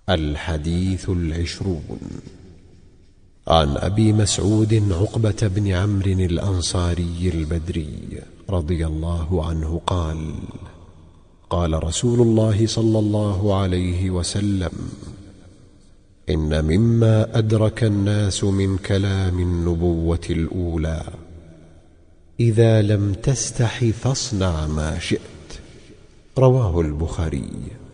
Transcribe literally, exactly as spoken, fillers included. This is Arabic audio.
الحديث العشرون. عن أبي مسعود عقبة بن عمرو الأنصاري البدري رضي الله عنه قال: قال رسول الله صلى الله عليه وسلم: إن مما أدرك الناس من كلام النبوة الأولى: إذا لم تستح فاصنع ما شئت. رواه البخاري.